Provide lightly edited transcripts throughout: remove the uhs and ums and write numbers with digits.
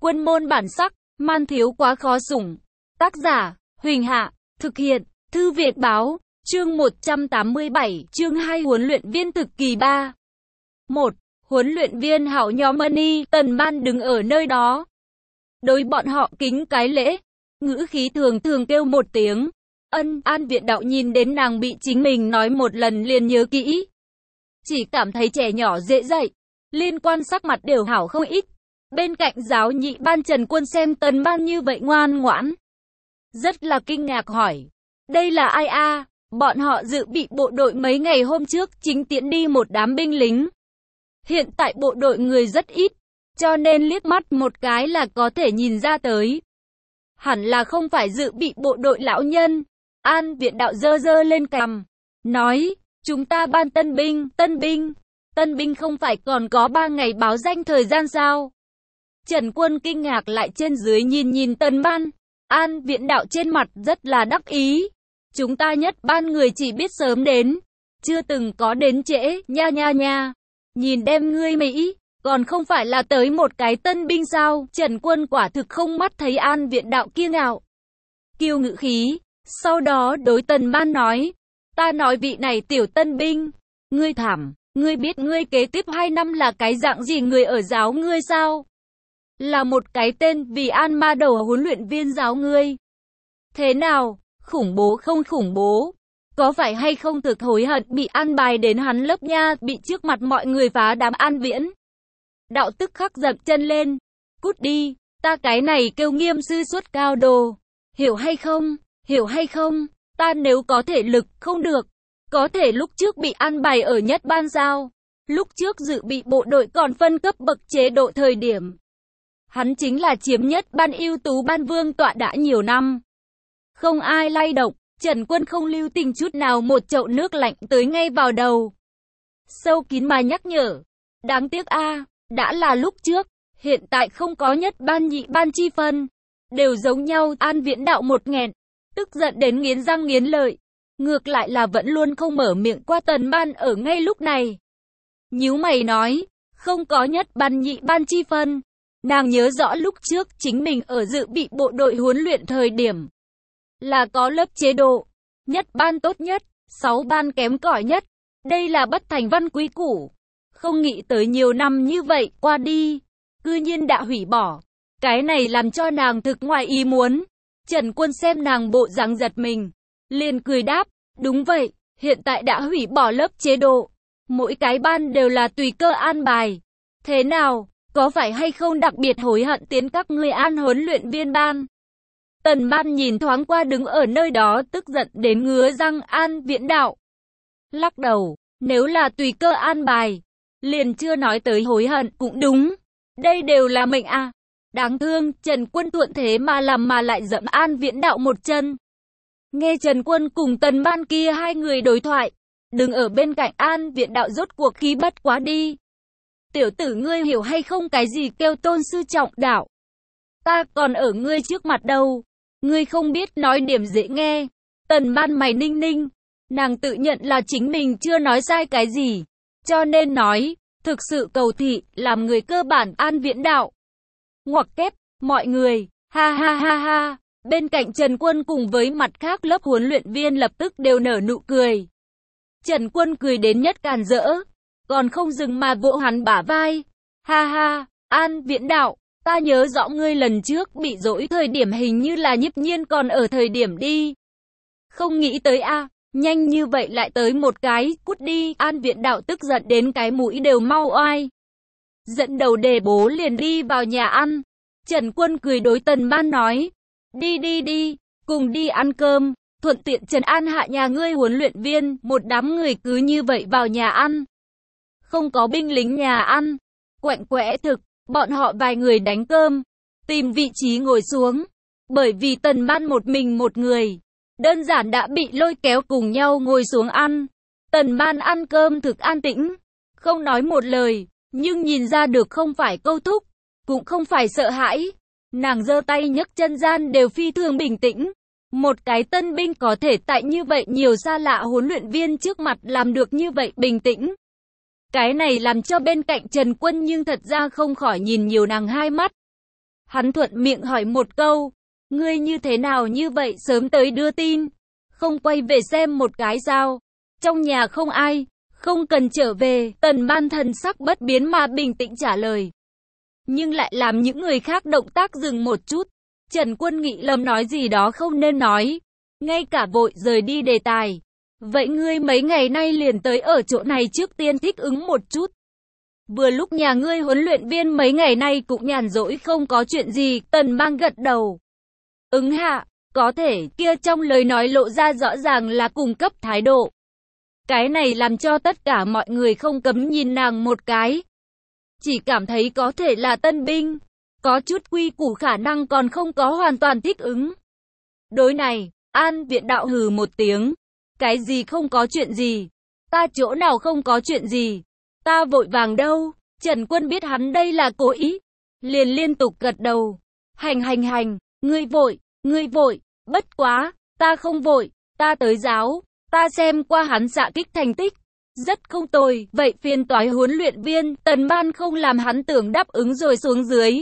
Quân môn bản sắc, man thiếu quá khó sủng. Tác giả, Huỳnh Hạ, thực hiện, Thư Việt Báo, chương 187, chương 2 huấn luyện viên thực kỳ 3. 1. Huấn luyện viên Hảo nhóm Money, Tần Ban đứng ở nơi đó. Đối bọn họ kính cái lễ, ngữ khí thường kêu một tiếng. An Viện Đạo nhìn đến nàng bị chính mình nói một lần liền nhớ kỹ. Chỉ cảm thấy trẻ nhỏ dễ dạy, liên quan sắc mặt đều hảo không ít. Bên cạnh giáo nhị ban Trần Quân xem Tần Ban như vậy ngoan ngoãn, rất là kinh ngạc hỏi. Đây là ai a? Bọn họ dự bị bộ đội mấy ngày hôm trước chính tiễn đi một đám binh lính. Hiện tại bộ đội người rất ít, cho nên liếc mắt một cái là có thể nhìn ra tới. Hẳn là không phải dự bị bộ đội lão nhân. An Viện Đạo giơ lên cằm, nói, chúng ta ban tân binh không phải còn có 3 ngày báo danh thời gian sao? Trần Quân kinh ngạc lại trên dưới nhìn Tần Ban. An Viện Đạo trên mặt rất là đắc ý. Chúng ta nhất ban người chỉ biết sớm đến, chưa từng có đến trễ, nha. Nhìn đem ngươi Mỹ, còn không phải là tới một cái tân binh sao? Trần Quân quả thực không mắt thấy An Viện Đạo kiêu ngạo, kiêu ngự khí. Sau đó đối Tần Ban nói, ta nói vị này tiểu tân binh, ngươi thảm, ngươi biết ngươi kế tiếp 2 năm là cái dạng gì người ở giáo ngươi sao? Là một cái tên vì An ma đầu huấn luyện viên giáo ngươi. Thế nào, khủng bố không khủng bố? Có phải hay không thực hối hận bị an bài đến hắn lớp nha, bị trước mặt mọi người phá đám An Viễn Đạo tức khắc dậm chân lên, cút đi, ta cái này kêu nghiêm sư xuất cao đồ, hiểu hay không? Hiểu hay không? Ta nếu có thể lực, không được. Có thể lúc trước bị an bài ở nhất ban sao? Lúc trước dự bị bộ đội còn phân cấp bậc chế độ thời điểm. Hắn chính là chiếm nhất ban ưu tú ban vương tọa đã nhiều năm. Không ai lay động, Trần Quân không lưu tình chút nào một chậu nước lạnh tới ngay vào đầu. Sâu kín mà nhắc nhở. Đáng tiếc a, đã là lúc trước, hiện tại không có nhất ban nhị ban chi phân. Đều giống nhau. An Viễn Đạo một nghẹn, tức giận đến nghiến răng nghiến lợi. Ngược lại là vẫn luôn không mở miệng qua Tần Ban ở ngay lúc này. Nhíu mày nói, không có nhất ban nhị ban chi phân. Nàng nhớ rõ lúc trước chính mình ở dự bị bộ đội huấn luyện thời điểm là có lớp chế độ, nhất ban tốt nhất, 6 ban kém cỏi nhất. Đây là bất thành văn quý củ. Không nghĩ tới nhiều năm như vậy qua đi, cư nhiên đã hủy bỏ. Cái này làm cho nàng thực ngoài ý muốn. Trần Quân xem nàng bộ dáng giật mình, liền cười đáp, đúng vậy, hiện tại đã hủy bỏ lớp chế độ. Mỗi cái ban đều là tùy cơ an bài. Thế nào, có phải hay không đặc biệt hối hận tiến các ngươi an huấn luyện viên ban? Tần Ban nhìn thoáng qua đứng ở nơi đó tức giận đến ngứa răng An Viễn Đạo. Lắc đầu, nếu là tùy cơ an bài, liền chưa nói tới hối hận cũng đúng. Đây đều là mệnh à. Đáng thương, Trần Quân thuận thế mà làm mà lại dẫm An Viễn Đạo một chân. Nghe Trần Quân cùng Tần Ban kia hai người đối thoại, đứng ở bên cạnh An Viễn Đạo rốt cuộc khí bất quá đi. Tiểu tử ngươi hiểu hay không cái gì kêu tôn sư trọng đạo? Ta còn ở ngươi trước mặt đâu. Ngươi không biết nói điểm dễ nghe. Tần Ban mày ninh, nàng tự nhận là chính mình chưa nói sai cái gì, cho nên nói, thực sự cầu thị, làm người cơ bản An Viễn Đạo. Ngoặc kép, mọi người, ha. Bên cạnh Trần Quân cùng với mặt khác lớp huấn luyện viên lập tức đều nở nụ cười. Trần Quân cười đến nhất càn rỡ, còn không dừng mà vỗ hắn bả vai. Ha, An Viễn Đạo, ta nhớ rõ ngươi lần trước bị dỗi thời điểm hình như là Nhiếp Nhiên còn ở thời điểm đi. Không nghĩ tới a, nhanh như vậy lại tới một cái, cút đi. An Viễn Đạo tức giận đến cái mũi đều mau oai. Dẫn đầu đề bố liền đi vào nhà ăn. Trần Quân cười đối Tần Ban nói, đi, cùng đi ăn cơm, thuận tiện trấn an hạ nhà ngươi huấn luyện viên. Một đám người cứ như vậy vào nhà ăn. Không có binh lính nhà ăn, quạnh quẽ thực, bọn họ vài người đánh cơm, tìm vị trí ngồi xuống. Bởi vì Tần Ban một mình một người, đơn giản đã bị lôi kéo cùng nhau ngồi xuống ăn. Tần Ban ăn cơm thực an tĩnh, không nói một lời. Nhưng nhìn ra được không phải câu thúc, cũng không phải sợ hãi. Nàng giơ tay nhấc chân gian đều phi thường bình tĩnh. Một cái tân binh có thể tại như vậy nhiều xa lạ huấn luyện viên trước mặt làm được như vậy bình tĩnh. Cái này làm cho bên cạnh Trần Quân nhưng thật ra không khỏi nhìn nhiều nàng hai mắt. Hắn thuận miệng hỏi một câu, ngươi như thế nào như vậy sớm tới đưa tin, không quay về xem một cái sao? Trong nhà không ai, không cần trở về. Tần Ban thần sắc bất biến mà bình tĩnh trả lời. Nhưng lại làm những người khác động tác dừng một chút. Trần Quân nghĩ lầm nói gì đó không nên nói, ngay cả vội rời đi đề tài. Vậy ngươi mấy ngày nay liền tới ở chỗ này trước tiên thích ứng một chút. Vừa lúc nhà ngươi huấn luyện viên mấy ngày nay cũng nhàn rỗi không có chuyện gì. Tần Ban gật đầu. Ứng hạ, có thể, kia trong lời nói lộ ra rõ ràng là cung cấp thái độ. Cái này làm cho tất cả mọi người không cấm nhìn nàng một cái. Chỉ cảm thấy có thể là tân binh, có chút quy củ khả năng còn không có hoàn toàn thích ứng. Đối này, An Viện Đạo hừ một tiếng. Cái gì không có chuyện gì? Ta chỗ nào không có chuyện gì? Ta vội vàng đâu? Trần Quân biết hắn đây là cố ý, liền liên tục gật đầu. Hành, ngươi vội, bất quá, ta không vội, ta tới giáo, ta xem qua hắn xạ kích thành tích, rất không tồi, vậy phiền toái huấn luyện viên. Tần Ban không làm hắn tưởng đáp ứng rồi xuống dưới.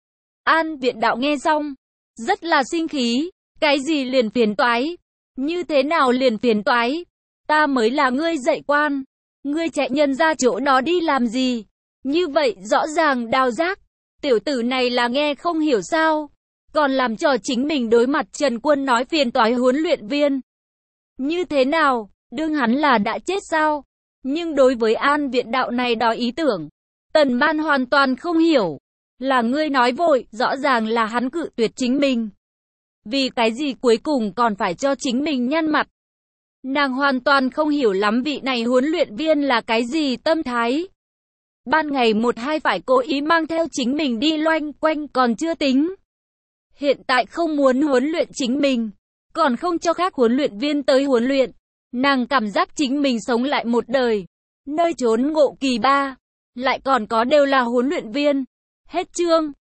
An Viện Đạo nghe xong, rất là sinh khí, cái gì liền phiền toái? Như thế nào liền phiền toái? Ta mới là ngươi dạy quan, ngươi chạy nhân ra chỗ đó đi làm gì? Như vậy rõ ràng đào giác, tiểu tử này là nghe không hiểu sao? Còn làm cho chính mình đối mặt Trần Quân nói phiền toái huấn luyện viên. Như thế nào, đương hắn là đã chết sao? Nhưng đối với An Viện Đạo này đó ý tưởng, Tần Ban hoàn toàn không hiểu. Là ngươi nói vội, rõ ràng là hắn cự tuyệt chính mình. Vì cái gì cuối cùng còn phải cho chính mình nhăn mặt? Nàng hoàn toàn không hiểu lắm vị này huấn luyện viên là cái gì tâm thái. Ban ngày một hai phải cố ý mang theo chính mình đi loanh quanh còn chưa tính. Hiện tại không muốn huấn luyện chính mình, còn không cho khác huấn luyện viên tới huấn luyện. Nàng cảm giác chính mình sống lại một đời, nơi trốn ngộ kỳ ba, lại còn có đều là huấn luyện viên. Hết chương.